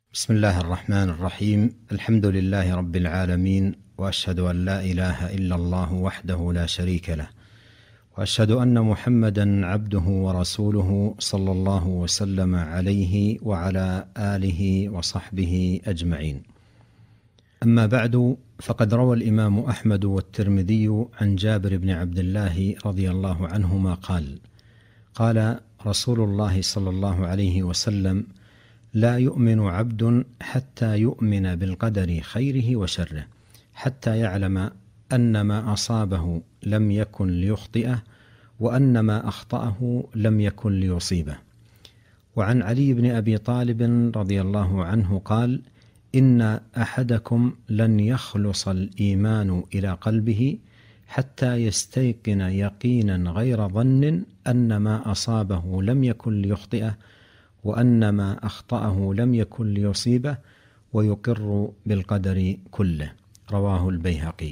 بسم الله الرحمن الرحيم. الحمد لله رب العالمين، وأشهد أن لا إله إلا الله وحده لا شريك له، وأشهد أن محمدا عبده ورسوله صلى الله وسلم عليه وعلى آله وصحبه أجمعين. أما بعد، فقد روى الإمام أحمد والترمذي عن جابر بن عبد الله رضي الله عنهما قال رسول الله صلى الله عليه وسلم: لا يؤمن عبد حتى يؤمن بالقدر خيره وشره، حتى يعلم أن ما أصابه لم يكن ليخطئه، وأن ما أخطأه لم يكن ليصيبه. وعن علي بن أبي طالب رضي الله عنه قال: إن أحدكم لن يخلص الإيمان إلى قلبه حتى يستيقن يقينا غير ظن أن ما أصابه لم يكن ليخطئه، وأن ما أخطأه لم يكن ليصيبه، ويقر بالقدر كله. رواه البيهقي.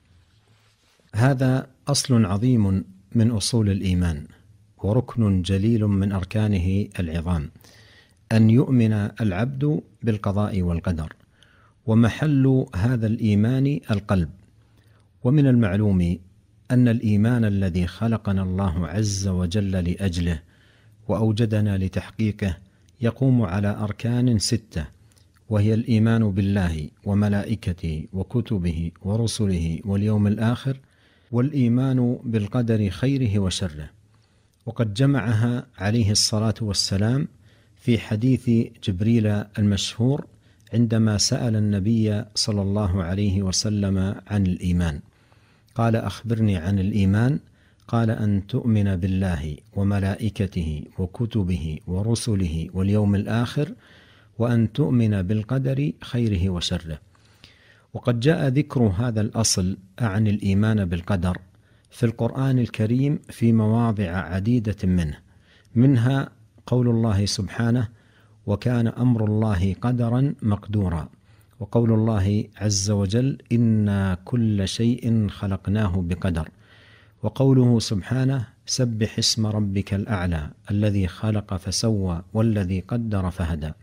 هذا أصل عظيم من أصول الإيمان، وركن جليل من أركانه العظام، أن يؤمن العبد بالقضاء والقدر، ومحل هذا الإيمان القلب. ومن المعلوم أن الإيمان الذي خلقنا الله عز وجل لأجله وأوجدنا لتحقيقه يقوم على أركان 6، وهي الإيمان بالله وملائكته وكتبه ورسله واليوم الآخر، والإيمان بالقدر خيره وشره. وقد جمعها عليه الصلاة والسلام في حديث جبريل المشهور عندما سأل النبي صلى الله عليه وسلم عن الإيمان، قال: أخبرني عن الإيمان. قال: أن تؤمن بالله وملائكته وكتبه ورسله واليوم الآخر، وأن تؤمن بالقدر خيره وشره. وقد جاء ذكر هذا الأصل عن الإيمان بالقدر في القرآن الكريم في مواضع عديدة منها قول الله سبحانه: وكان أمر الله قدرا مقدورا، وقول الله عز وجل: إنا كل شيء خلقناه بقدر، وقوله سبحانه: سبح اسم ربك الأعلى الذي خلق فسوى والذي قدر فهدى،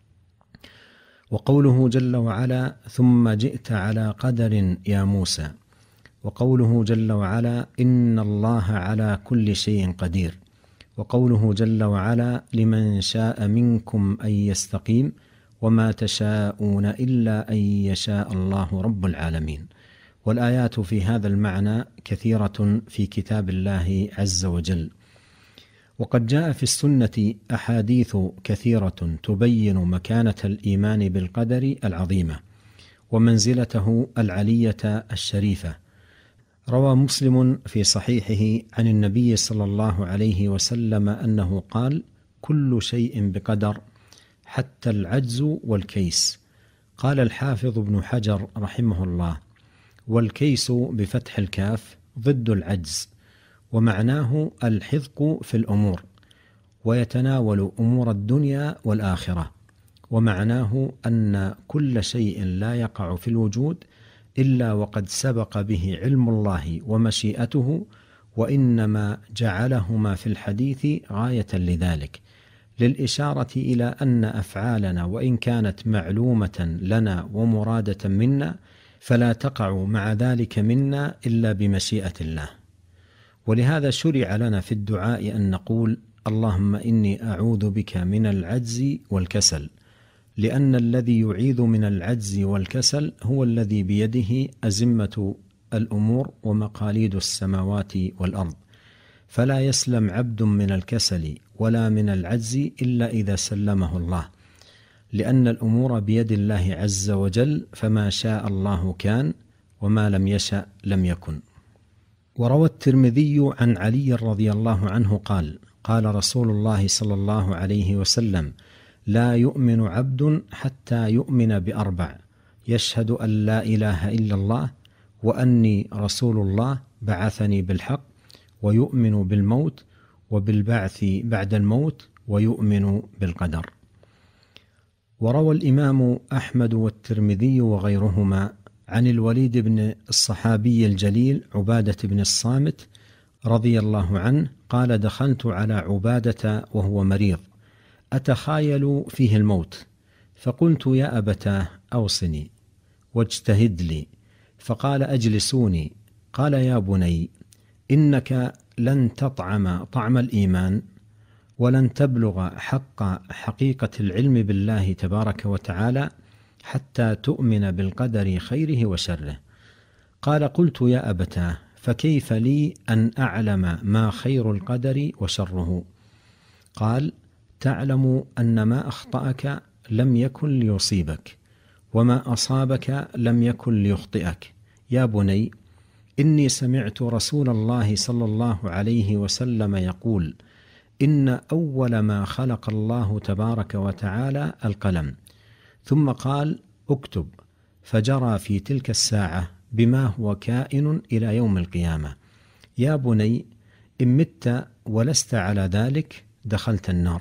وقوله جل وعلا: ثم جئت على قدر يا موسى، وقوله جل وعلا: إن الله على كل شيء قدير، وقوله جل وعلا: لمن شاء منكم أن يستقيم وما تشاءون إلا أن يشاء الله رب العالمين. والآيات في هذا المعنى كثيرة في كتاب الله عز وجل. وقد جاء في السنة أحاديث كثيرة تبين مكانة الإيمان بالقدر العظيمة ومنزلته العلية الشريفة. روى مسلم في صحيحه عن النبي صلى الله عليه وسلم أنه قال: كل شيء بقدر حتى العجز والكيس. قال الحافظ ابن حجر رحمه الله: والكيس بفتح الكاف ضد العجز، ومعناه الحذق في الأمور، ويتناول أمور الدنيا والآخرة، ومعناه أن كل شيء لا يقع في الوجود إلا وقد سبق به علم الله ومشيئته، وإنما جعلهما في الحديث غاية لذلك، للإشارة إلى أن أفعالنا وإن كانت معلومة لنا ومرادة منا فلا تقع مع ذلك منا إلا بمشيئة الله. ولهذا شرع لنا في الدعاء أن نقول: اللهم إني أعوذ بك من العجز والكسل، لأن الذي يعيذ من العجز والكسل هو الذي بيده أزمة الأمور ومقاليد السماوات والأرض، فلا يسلم عبد من الكسل ولا من العجز إلا إذا سلمه الله، لأن الأمور بيد الله عز وجل، فما شاء الله كان وما لم يشأ لم يكن. وروى الترمذي عن علي رضي الله عنه قال رسول الله صلى الله عليه وسلم: لا يؤمن عبد حتى يؤمن ب4: يشهد أن لا إله إلا الله، وأني رسول الله بعثني بالحق، ويؤمن بالموت وبالبعث بعد الموت، ويؤمن بالقدر. وروى الإمام أحمد والترمذي وغيرهما عن الوليد بن الصحابي الجليل عبادة بن الصامت رضي الله عنه قال: دخلت على عبادة وهو مريض أتخايل فيه الموت، فقلت يا أبتاه أوصني واجتهد لي. فقال أجلسوني. قال يا بني إنك لن تطعم طعم الإيمان ولن تبلغ حقيقة العلم بالله تبارك وتعالى حتى تؤمن بالقدر خيره وشره. قال قلت يا أبتاه فكيف لي أن أعلم ما خير القدر وشره؟ قال تعلم أن ما أخطأك لم يكن ليصيبك وما أصابك لم يكن ليخطئك. يا بني إني سمعت رسول الله صلى الله عليه وسلم يقول إن أول ما خلق الله تبارك وتعالى القلم، ثم قال اكتب، فجرى في تلك الساعة بما هو كائن إلى يوم القيامة. يا بني إن مت ولست على ذلك دخلت النار.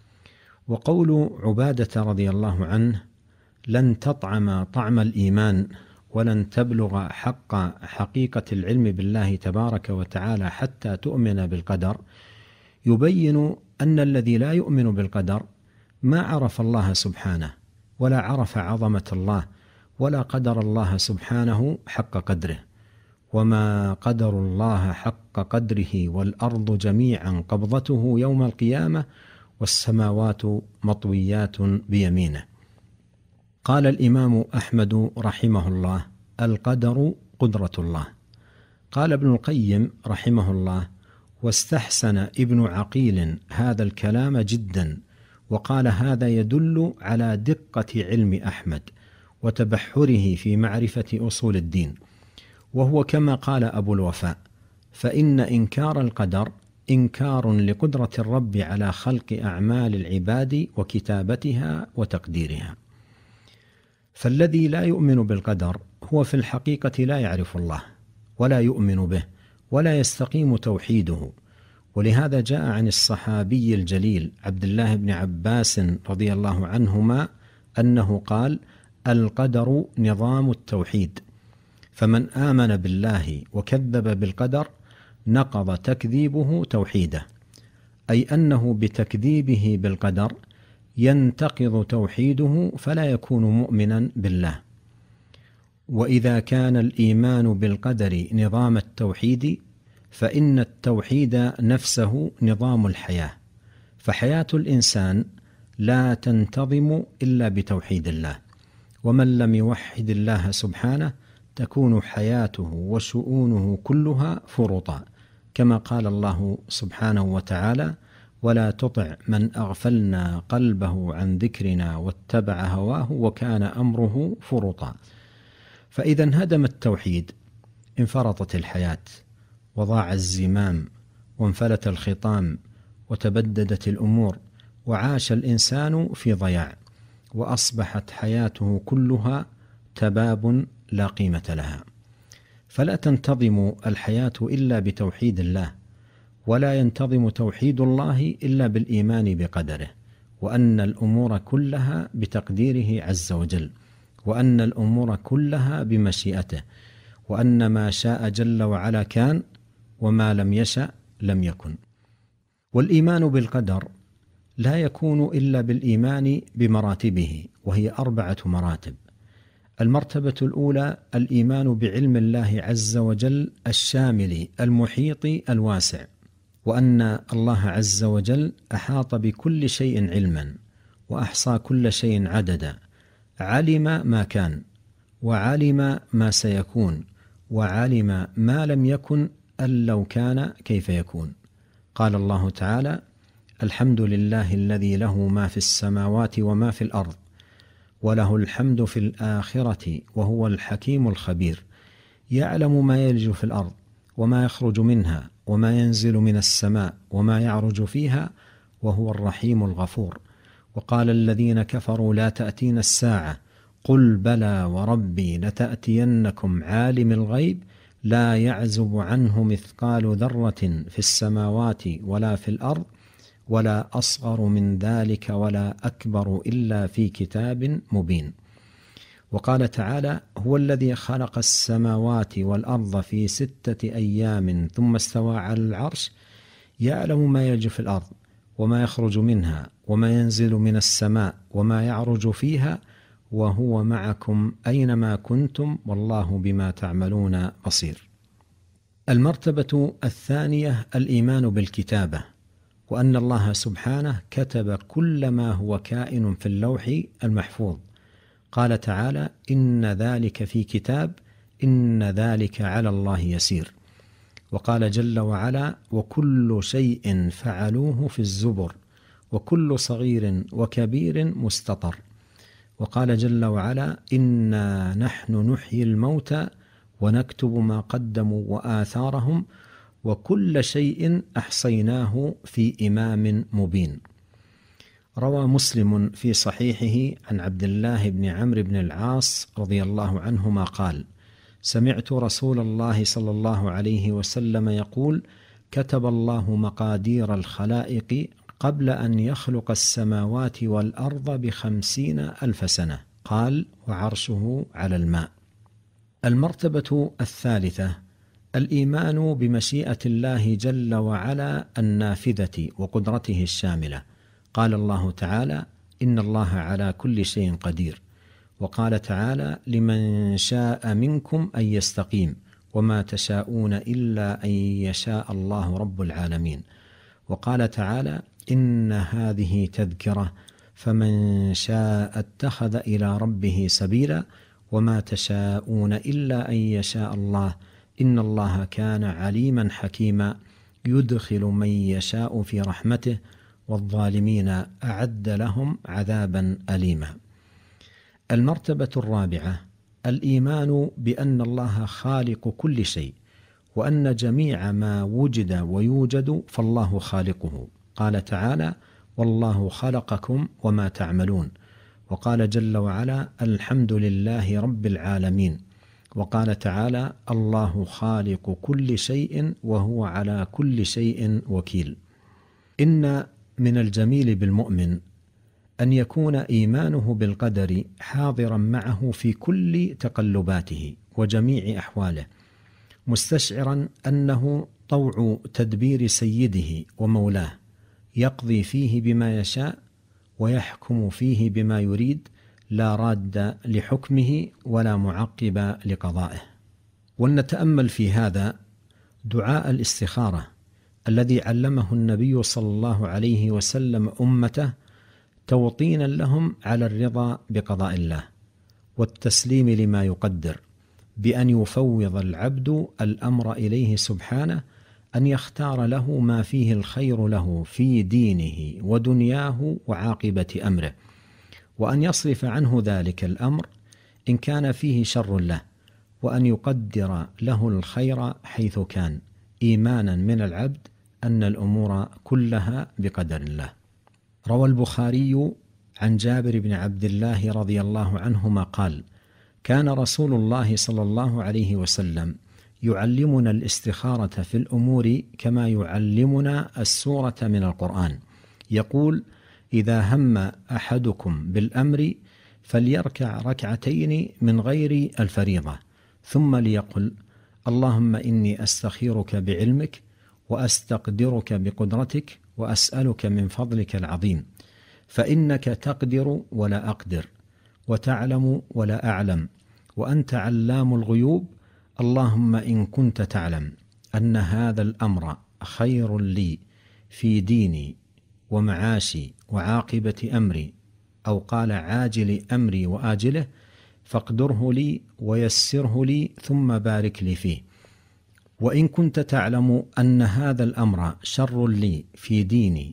وقول عبادة رضي الله عنه لن تطعم طعم الإيمان ولن تبلغ حقيقة العلم بالله تبارك وتعالى حتى تؤمن بالقدر يبين أن الذي لا يؤمن بالقدر ما عرف الله سبحانه ولا عرف عظمة الله ولا قدر الله سبحانه حق قدره. وما قدر الله حق قدره والأرض جميعا قبضته يوم القيامة والسماوات مطويات بيمينه. قال الإمام أحمد رحمه الله القدر قدرة الله. قال ابن القيم رحمه الله واستحسن ابن عقيل هذا الكلام جدا، وقال هذا يدل على دقة علم أحمد وتبحره في معرفة أصول الدين، وهو كما قال أبو الوفاء فإن إنكار القدر إنكار لقدرة الرب على خلق أعمال العباد وكتابتها وتقديرها. فالذي لا يؤمن بالقدر هو في الحقيقة لا يعرف الله ولا يؤمن به ولا يستقيم توحيده. ولهذا جاء عن الصحابي الجليل عبد الله بن عباس رضي الله عنهما أنه قال القدر نظام التوحيد، فمن آمن بالله وكذب بالقدر نقض تكذيبه توحيده، أي أنه بتكذيبه بالقدر ينتقض توحيده فلا يكون مؤمنا بالله. وإذا كان الإيمان بالقدر نظام التوحيد فإن التوحيد نفسه نظام الحياة، فحياة الإنسان لا تنتظم إلا بتوحيد الله، ومن لم يوحد الله سبحانه تكون حياته وشؤونه كلها فرطا، كما قال الله سبحانه وتعالى ولا تطع من أغفلنا قلبه عن ذكرنا واتبع هواه وكان أمره فرطا. فإذا انهدم التوحيد انفرطت الحياة وضاع الزمام وانفلت الخطام وتبددت الأمور وعاش الإنسان في ضياع، وأصبحت حياته كلها تباب لا قيمة لها. فلا تنتظم الحياة إلا بتوحيد الله، ولا ينتظم توحيد الله إلا بالإيمان بقدره، وأن الأمور كلها بتقديره عز وجل، وأن الأمور كلها بمشيئته، وأن ما شاء جل وعلا كان وما لم يشأ لم يكن. والإيمان بالقدر لا يكون إلا بالإيمان بمراتبه، وهي 4 مراتب. المرتبة الأولى الإيمان بعلم الله عز وجل الشامل المحيط الواسع، وأن الله عز وجل أحاط بكل شيء علما وأحصى كل شيء عددا، علم ما كان وعلم ما سيكون وعلم ما لم يكن أن لو كان كيف يكون. قال الله تعالى الحمد لله الذي له ما في السماوات وما في الأرض وله الحمد في الآخرة وهو الحكيم الخبير، يعلم ما يلج في الأرض وما يخرج منها وما ينزل من السماء وما يعرج فيها وهو الرحيم الغفور. وقال الذين كفروا لا تأتينا الساعة قل بلى وربي لتأتينكم عالم الغيب لا يعزب عنه مثقال ذرة في السماوات ولا في الأرض ولا أصغر من ذلك ولا أكبر إلا في كتاب مبين. وقال تعالى هو الذي خلق السماوات والأرض في 6 أيام ثم استوى على العرش يعلم ما يلج في الأرض وما يخرج منها وما ينزل من السماء وما يعرج فيها وهو معكم أينما كنتم والله بما تعملون بصير. المرتبة الثانية الإيمان بالكتابة، وأن الله سبحانه كتب كل ما هو كائن في اللوح المحفوظ. قال تعالى: إن ذلك في كتاب إن ذلك على الله يسير. وقال جل وعلا: وكل شيء فعلوه في الزبر وكل صغير وكبير مستطر. وقال جل وعلا: إنا نحن نحيي الموتى ونكتب ما قدموا وآثارهم وكل شيء أحصيناه في إمام مبين. روى مسلم في صحيحه عن عبد الله بن عمرو بن العاص رضي الله عنهما قال: سمعت رسول الله صلى الله عليه وسلم يقول: كتب الله مقادير الخلائق قبل أن يخلق السماوات والأرض 50,000 سنة. قال: وعرشه على الماء. المرتبة الثالثة الإيمان بمشيئة الله جل وعلا النافذة وقدرته الشاملة. قال الله تعالى: إن الله على كل شيء قدير. وقال تعالى: لمن شاء منكم أن يستقيم وما تشاءون إلا أن يشاء الله رب العالمين. وقال تعالى: إن هذه تذكرة فمن شاء اتخذ إلى ربه سبيلا وما تشاءون إلا أن يشاء الله إن الله كان عليما حكيما يدخل من يشاء في رحمته والظالمين أعد لهم عذابا أليما. المرتبة الرابعة الإيمان بأن الله خالق كل شيء، وأن جميع ما وجد ويوجد فالله خالقه. قال تعالى: والله خلقكم وما تعملون. وقال جل وعلا: الحمد لله رب العالمين. وقال تعالى: الله خالق كل شيء وهو على كل شيء وكيل. إن من الجميل بالمؤمن أن يكون إيمانه بالقدر حاضرا معه في كل تقلباته وجميع أحواله، مستشعرا أنه طوع تدبير سيده ومولاه، يقضي فيه بما يشاء ويحكم فيه بما يريد، لا راد لحكمه ولا معقب لقضائه. ولنتأمل في هذا دعاء الاستخارة الذي علمه النبي صلى الله عليه وسلم أمته توطينا لهم على الرضا بقضاء الله والتسليم لما يقدر، بأن يفوض العبد الأمر إليه سبحانه، أن يختار له ما فيه الخير له في دينه ودنياه وعاقبة أمره، وأن يصرف عنه ذلك الأمر إن كان فيه شر له، وأن يقدر له الخير حيث كان، إيمانا من العبد أن الأمور كلها بقدر الله. روى البخاري عن جابر بن عبد الله رضي الله عنهما قال: كان رسول الله صلى الله عليه وسلم يعلمنا الاستخارة في الأمور كما يعلمنا السورة من القرآن. يقول: إذا هم أحدكم بالأمر فليركع ركعتين من غير الفريضة، ثم ليقل: اللهم إني أستخيرك بعلمك وأستقدرك بقدرتك وأسألك من فضلك العظيم، فإنك تقدر ولا أقدر وتعلم ولا أعلم وأنت علام الغيوب. اللهم إن كنت تعلم أن هذا الأمر خير لي في ديني ومعاشي وعاقبة أمري، أو قال عاجل أمري وآجله، فاقدره لي ويسره لي ثم بارك لي فيه. وإن كنت تعلم أن هذا الأمر شر لي في ديني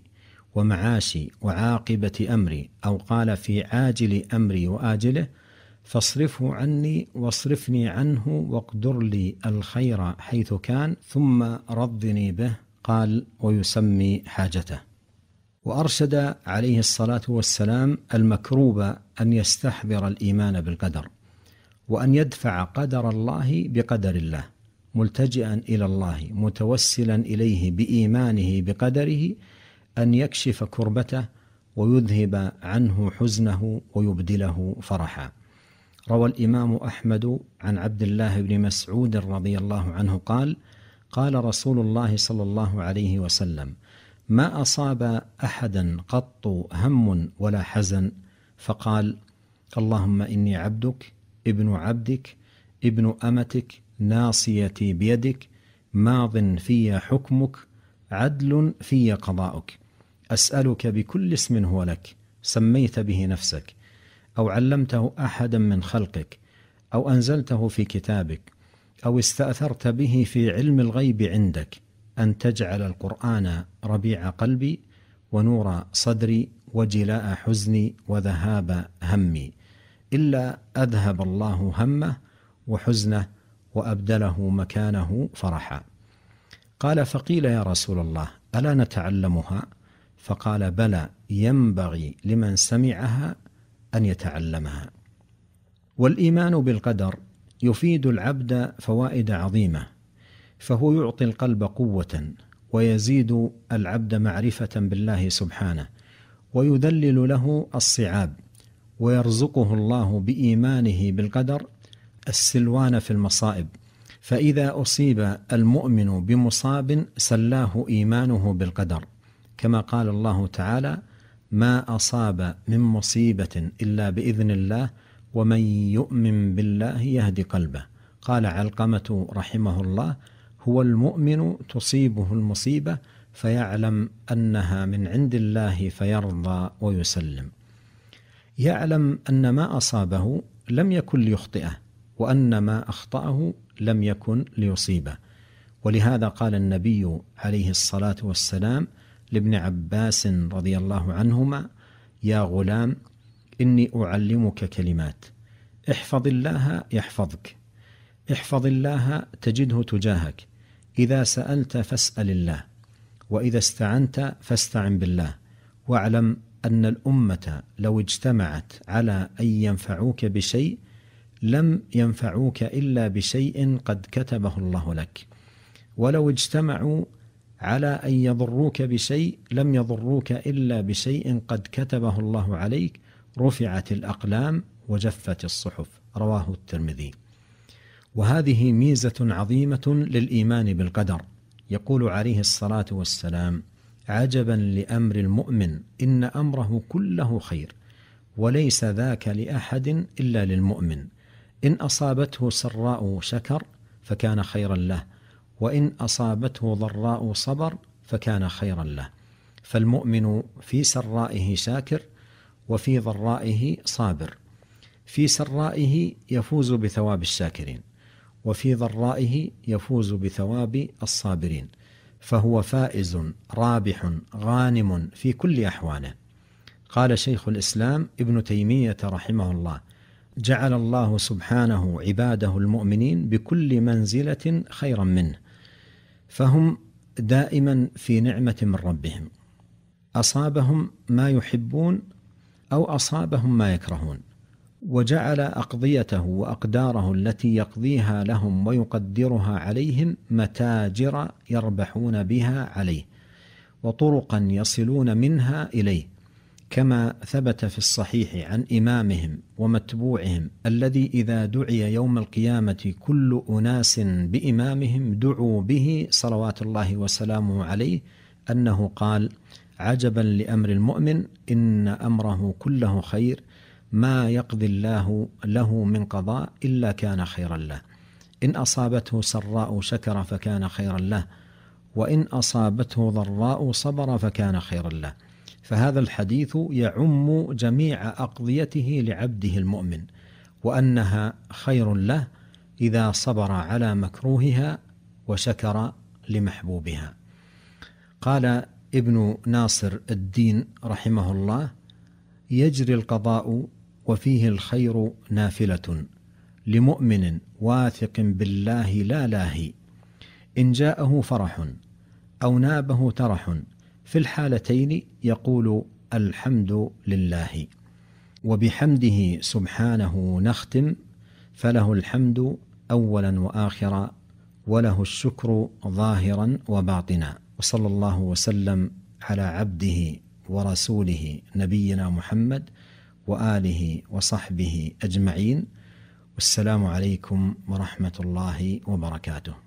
ومعاشي وعاقبة أمري، أو قال في عاجل أمري وآجله، فاصرفه عني واصرفني عنه واقدر لي الخير حيث كان ثم رضني به. قال: ويسمي حاجته. وأرشد عليه الصلاة والسلام المكروب أن يستحضر الإيمان بالقدر، وأن يدفع قدر الله بقدر الله، ملتجئا إلى الله متوسلا إليه بإيمانه بقدره أن يكشف كربته ويذهب عنه حزنه ويبدله فرحا. روى الإمام أحمد عن عبد الله بن مسعود رضي الله عنه قال: قال رسول الله صلى الله عليه وسلم: ما أصاب أحدا قط هم ولا حزن فقال: اللهم إني عبدك ابن عبدك ابن أمتك ناصيتي بيدك ماض في حكمك عدل في قضاؤك، أسألك بكل اسم هو لك سميت به نفسك أو علمته أحدا من خلقك أو أنزلته في كتابك أو استأثرت به في علم الغيب عندك أن تجعل القرآن ربيع قلبي ونور صدري وجلاء حزني وذهاب همي، إلا أذهب الله همه وحزنه وأبدله مكانه فرحا. قال: فقيل يا رسول الله ألا نتعلمها؟ فقال: بلى، ينبغي لمن سمعها أن يتعلمها. والإيمان بالقدر يفيد العبد فوائد عظيمة، فهو يعطي القلب قوة ويزيد العبد معرفة بالله سبحانه، ويذلل له الصعاب، ويرزقه الله بإيمانه بالقدر السلوان في المصائب، فإذا أصيب المؤمن بمصاب سلاه إيمانه بالقدر، كما قال الله تعالى: ما أصاب من مصيبة إلا بإذن الله ومن يؤمن بالله يهدي قلبه. قال علقمة رحمه الله: هو المؤمن تصيبه المصيبة فيعلم أنها من عند الله فيرضى ويسلم، يعلم أن ما أصابه لم يكن ليخطئه وأن ما أخطأه لم يكن ليصيبه. ولهذا قال النبي عليه الصلاة والسلام لابن عباس رضي الله عنهما: يا غلام إني أعلمك كلمات، احفظ الله يحفظك، احفظ الله تجده تجاهك، إذا سألت فاسأل الله، وإذا استعنت فاستعن بالله، واعلم أن الأمة لو اجتمعت على أن ينفعوك بشيء لم ينفعوك إلا بشيء قد كتبه الله لك، ولو اجتمعوا على أن يضروك بشيء لم يضروك إلا بشيء قد كتبه الله عليك، رفعت الأقلام وجفت الصحف. رواه الترمذي. وهذه ميزة عظيمة للإيمان بالقدر. يقول عليه الصلاة والسلام: عجبا لأمر المؤمن إن أمره كله خير وليس ذاك لأحد إلا للمؤمن، إن أصابته سراء شكر فكان خيرا له، وإن أصابته ضراء صبر فكان خيرا له. فالمؤمن في سرائه شاكر وفي ضرائه صابر، في سرائه يفوز بثواب الشاكرين وفي ضرائه يفوز بثواب الصابرين، فهو فائز رابح غانم في كل أحواله. قال شيخ الإسلام ابن تيمية رحمه الله: جعل الله سبحانه عباده المؤمنين بكل منزلة خيرا منه، فهم دائما في نعمة من ربهم، أصابهم ما يحبون أو أصابهم ما يكرهون، وجعل أقضيته وأقداره التي يقضيها لهم ويقدرها عليهم متاجر يربحون بها عليه، وطرقا يصلون منها إليه، كما ثبت في الصحيح عن إمامهم ومتبوعهم الذي إذا دعي يوم القيامة كل أناس بإمامهم دعوا به صلوات الله وسلامه عليه، أنه قال: عجبا لأمر المؤمن إن أمره كله خير، ما يقضي الله له من قضاء إلا كان خيرا له، إن أصابته سراء شكر فكان خيرا له، وإن أصابته ضراء صبر فكان خيرا له. فهذا الحديث يعم جميع أقضيته لعبده المؤمن، وأنها خير له إذا صبر على مكروهها وشكر لمحبوبها. قال ابن ناصر الدين رحمه الله: يجري القضاء وفيه الخير نافلة لمؤمن واثق بالله لا لاهي، إن جاءه فرح أو نابه ترح، في الحالتين يقول الحمد لله، وبحمده سبحانه نختم، فله الحمد أولا وآخرا، وله الشكر ظاهرا وباطنا. وصلى الله وسلم على عبده ورسوله نبينا محمد وآله وصحبه أجمعين، والسلام عليكم ورحمة الله وبركاته.